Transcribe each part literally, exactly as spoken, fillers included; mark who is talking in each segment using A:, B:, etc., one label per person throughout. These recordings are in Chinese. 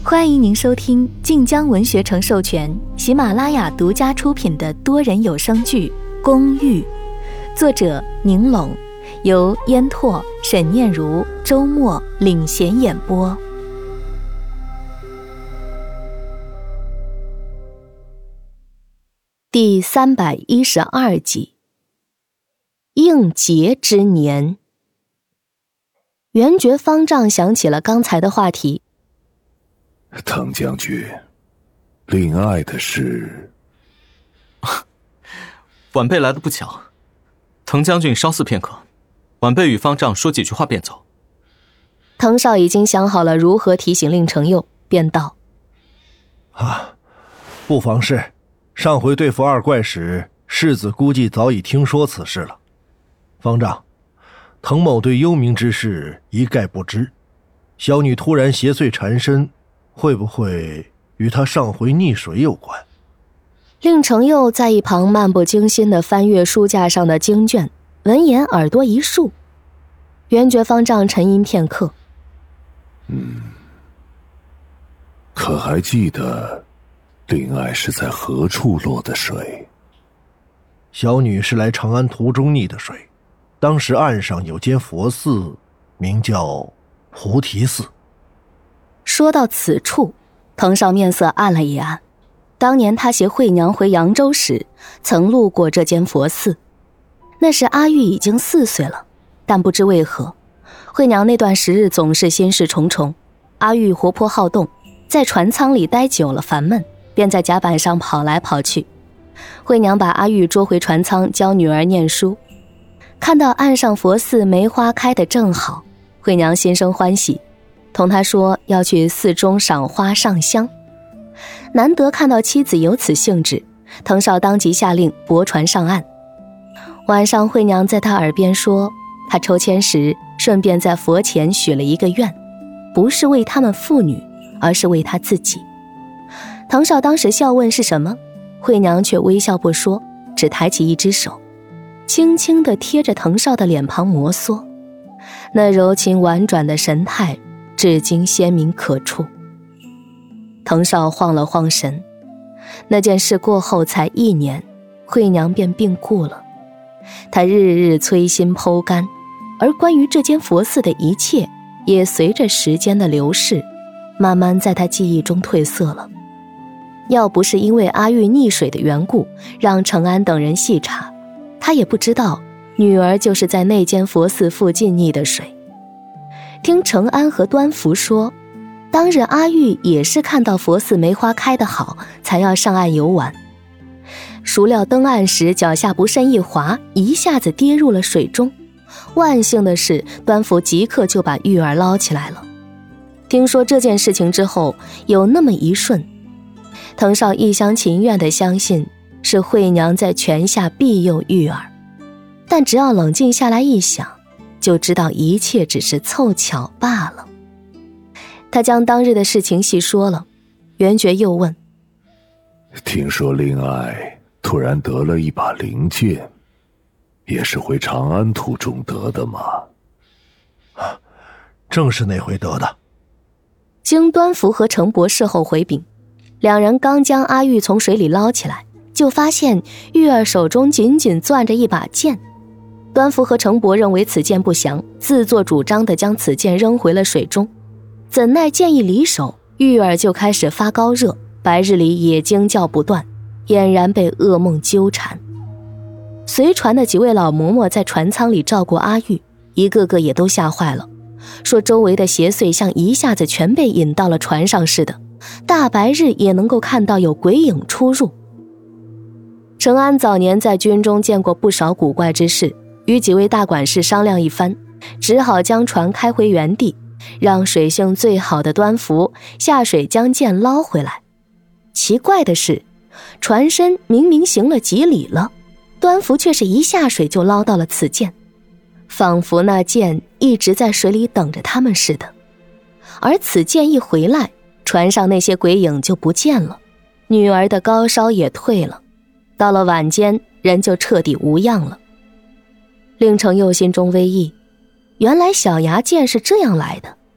A: 欢迎您收听晋江文学城授权、喜马拉雅独家出品的多人有声剧《公寓》，作者宁龙，由烟拓、沈念如、周末领衔演播。第三百一十二集，应节之年。元觉方丈想起了刚才的话题。
B: 滕将军，令爱的事
C: 晚辈来的不巧，滕将军稍伺片刻，晚辈与方丈说几句话便走。
A: 滕少已经想好了如何提醒令承佑，便道：
D: 啊，不妨事。上回对付二怪时，世子估计早已听说此事了。方丈，滕某对幽冥之事一概不知，小女突然邪祟缠身，会不会与他上回溺水有关？
A: 令承佑在一旁漫不经心地翻阅书架上的经卷，闻言耳朵一竖。元觉方丈沉吟片刻，
B: 嗯，可还记得令爱是在何处落的水？
D: 小女是来长安途中溺的水，当时岸上有间佛寺，名叫菩提寺。
A: 说到此处，滕少面色暗了一暗。当年他携惠娘回扬州时，曾路过这间佛寺。那时阿玉已经四岁了，但不知为何，惠娘那段时日总是心事重重。阿玉活泼好动，在船舱里待久了烦闷，便在甲板上跑来跑去。惠娘把阿玉捉回船舱，教女儿念书。看到岸上佛寺梅花开得正好，惠娘心生欢喜，同他说要去寺中赏花上香。难得看到妻子有此兴致，滕少当即下令泊船上岸。晚上惠娘在他耳边说，他抽签时顺便在佛前许了一个愿，不是为他们父女，而是为他自己。滕少当时笑问是什么，惠娘却微笑不说，只抬起一只手，轻轻地贴着滕少的脸庞摩挲，那柔情婉转的神态至今鲜明可触。滕少晃了晃神，那件事过后才一年，惠娘便病故了。他日日催心剖肝，而关于这间佛寺的一切也随着时间的流逝，慢慢在他记忆中褪色了。要不是因为阿玉溺水的缘故让承安等人细查，他也不知道女儿就是在那间佛寺附近溺的水。听承安和端福说，当日阿玉也是看到佛寺梅花开得好，才要上岸游玩。孰料登岸时脚下不慎一滑，一下子跌入了水中。万幸的是，端福即刻就把玉儿捞起来了。听说这件事情之后，有那么一瞬，滕少一厢情愿地相信是惠娘在泉下庇佑玉儿，但只要冷静下来一想，就知道一切只是凑巧罢了。他将当日的事情细说了。元觉又问，
B: 听说令爱突然得了一把灵剑，也是回长安途中得的吗？
D: 啊，正是那回得的。
A: 经端福和程博事后回禀，两人刚将阿玉从水里捞起来，就发现玉儿手中紧紧攥着一把剑。端福和程博认为此剑不祥，自作主张地将此剑扔回了水中。怎奈剑一离手，玉儿就开始发高热，白日里也惊叫不断，俨然被噩梦纠缠。随船的几位老嬷嬷在船舱里照顾阿玉，一个个也都吓坏了，说周围的邪祟像一下子全被引到了船上似的，大白日也能够看到有鬼影出入。承安早年在军中见过不少古怪之事，与几位大管事商量一番，只好将船开回原地，让水性最好的端福下水将剑捞回来。奇怪的是，船身明明行了几里了，端福却是一下水就捞到了此剑，仿佛那剑一直在水里等着他们似的。而此剑一回来，船上那些鬼影就不见了，女儿的高烧也退了，到了晚间人就彻底无恙了。令承佑心中微异，原来小牙剑是这样来的。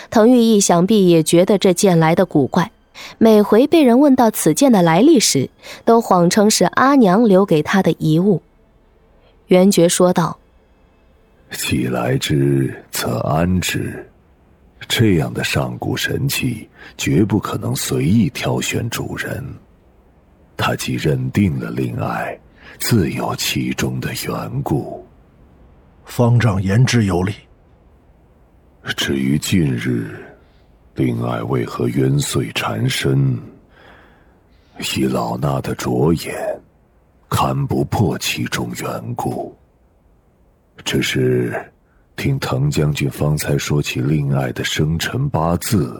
A: 滕玉义想必也觉得这剑来的古怪，每回被人问到此剑的来历时，都谎称是阿娘留给他的遗物。元觉说道：
B: 既来之，则安之。这样的上古神器，绝不可能随意挑选主人。他既认定了令爱，自有其中的缘故。
D: 方丈言之有理。
B: 至于近日令爱为何冤祟缠身，以老衲的着眼，看不破其中缘故。只是听滕将军方才说起令爱的生辰八字，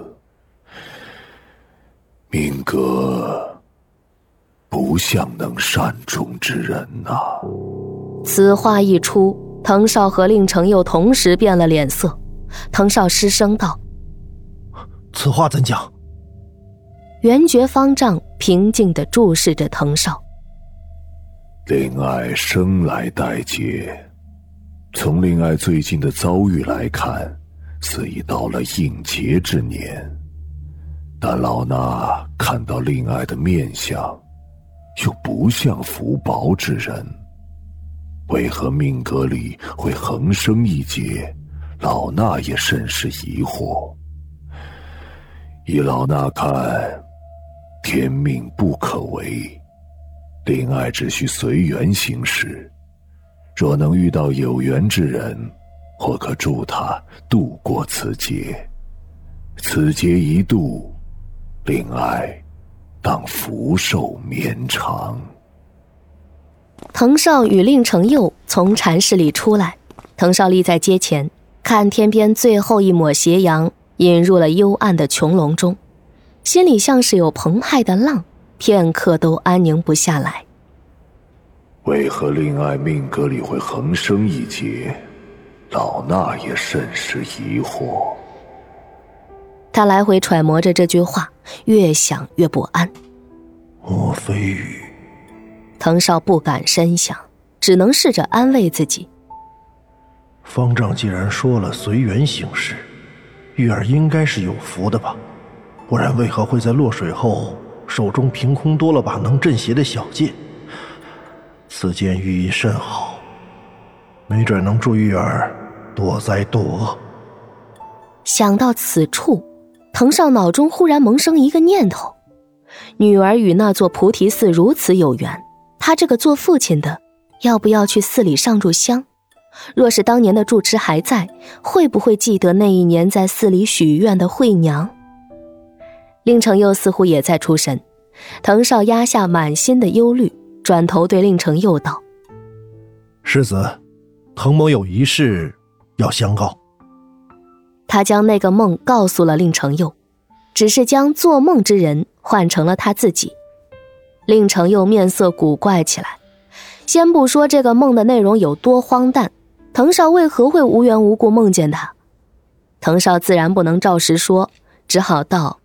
B: 命格不像能善终之人呐、啊。
A: 此话一出，滕少和令程又同时变了脸色。滕少失声道：
D: 此话怎讲？
A: 元觉方丈平静地注视着滕少。
B: 令爱生来带劫，从令爱最近的遭遇来看，似已到了应劫之年。但老衲看到令爱的面相，又不像福薄之人，为何命格里会横生一劫？老衲也甚是疑惑。依老衲看，天命不可违，令爱只需随缘行事。若能遇到有缘之人，或可助他度过此劫。此劫一度，令爱当福寿绵长。
A: 滕少与令程佑从禅室里出来，滕少立在阶前，看天边最后一抹斜阳引入了幽暗的穹隆中，心里像是有澎湃的浪，片刻都安宁不下来。
B: 为何令爱命格里会横生一劫？老衲也甚是疑惑。
A: 他来回揣摩着这句话，越想越不安。
D: 莫非雨？
A: 滕少不敢深想，只能试着安慰自己。
D: 方丈既然说了随缘行事，玉儿应该是有福的吧？不然为何会在落水后手中凭空多了把能镇邪的小剑？此剑寓意甚好，没准能助玉儿躲灾躲恶。
A: 想到此处，滕少脑中忽然萌生一个念头：女儿与那座菩提寺如此有缘，他这个做父亲的要不要去寺里上炷香？若是当年的住持还在，会不会记得那一年在寺里许愿的惠娘？令程佑似乎也在出神，滕少压下满心的忧虑，转头对令程佑道：
D: 世子，滕某有一事要相告。
A: 他将那个梦告诉了令程佑，只是将做梦之人换成了他自己。令程佑面色古怪起来，先不说这个梦的内容有多荒诞，滕少为何会无缘无故梦见他？滕少自然不能照实说，只好道：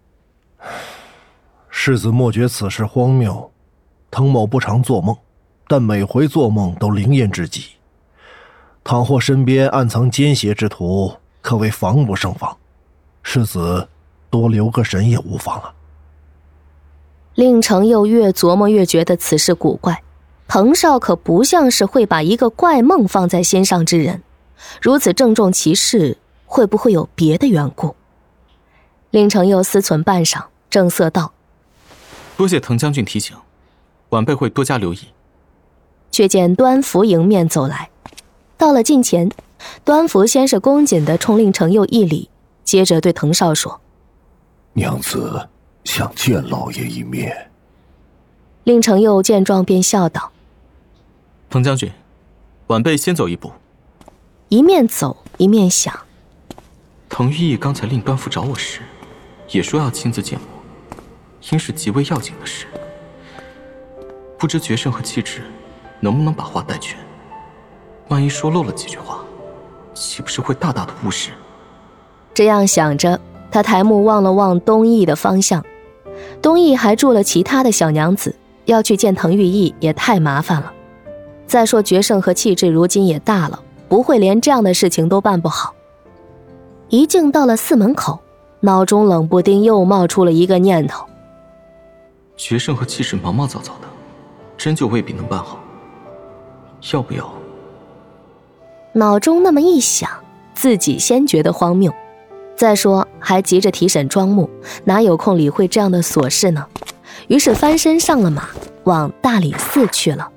D: 世子莫觉此事荒谬，滕某不常做梦，但每回做梦都灵验至极。倘或身边暗藏奸邪之徒，可谓防不胜防。世子多留个神也无妨啊。
A: 令程佑越琢磨越觉得此事古怪，滕少可不像是会把一个怪梦放在心上之人，如此郑重其事，会不会有别的缘故？令程佑思忖半晌，正色道：
C: 多谢滕将军提醒，晚辈会多加留意。
A: 却见端福迎面走来，到了近前，端福先是恭谨地冲令程佑一礼，接着对滕少说：
B: 娘子想见老爷一面。
A: 令程佑见状便笑道：
C: 滕将军，晚辈先走一步。
A: 一面走一面想，
C: 滕玉义刚才令端福找我时，也说要亲自见我，应是极为要紧的事。不知决胜和气质能不能把话带全？万一说漏了几句话，岂不是会大大的误事？
A: 这样想着，他抬目望了望东翼的方向，东翼还住了其他的小娘子，要去见滕玉义也太麻烦了。再说决胜和气质如今也大了，不会连这样的事情都办不好。 一径到了寺门口，脑中冷不丁又冒出了一个念头：
C: 决胜和气势毛毛躁躁的，真就未必能办好。要不要？
A: 脑中那么一想，自己先觉得荒谬。再说还急着提审庄木，哪有空理会这样的琐事呢？于是翻身上了马，往大理寺去了。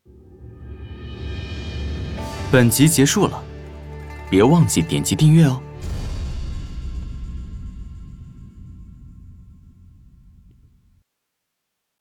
E: 本集结束了，别忘记点击订阅哦。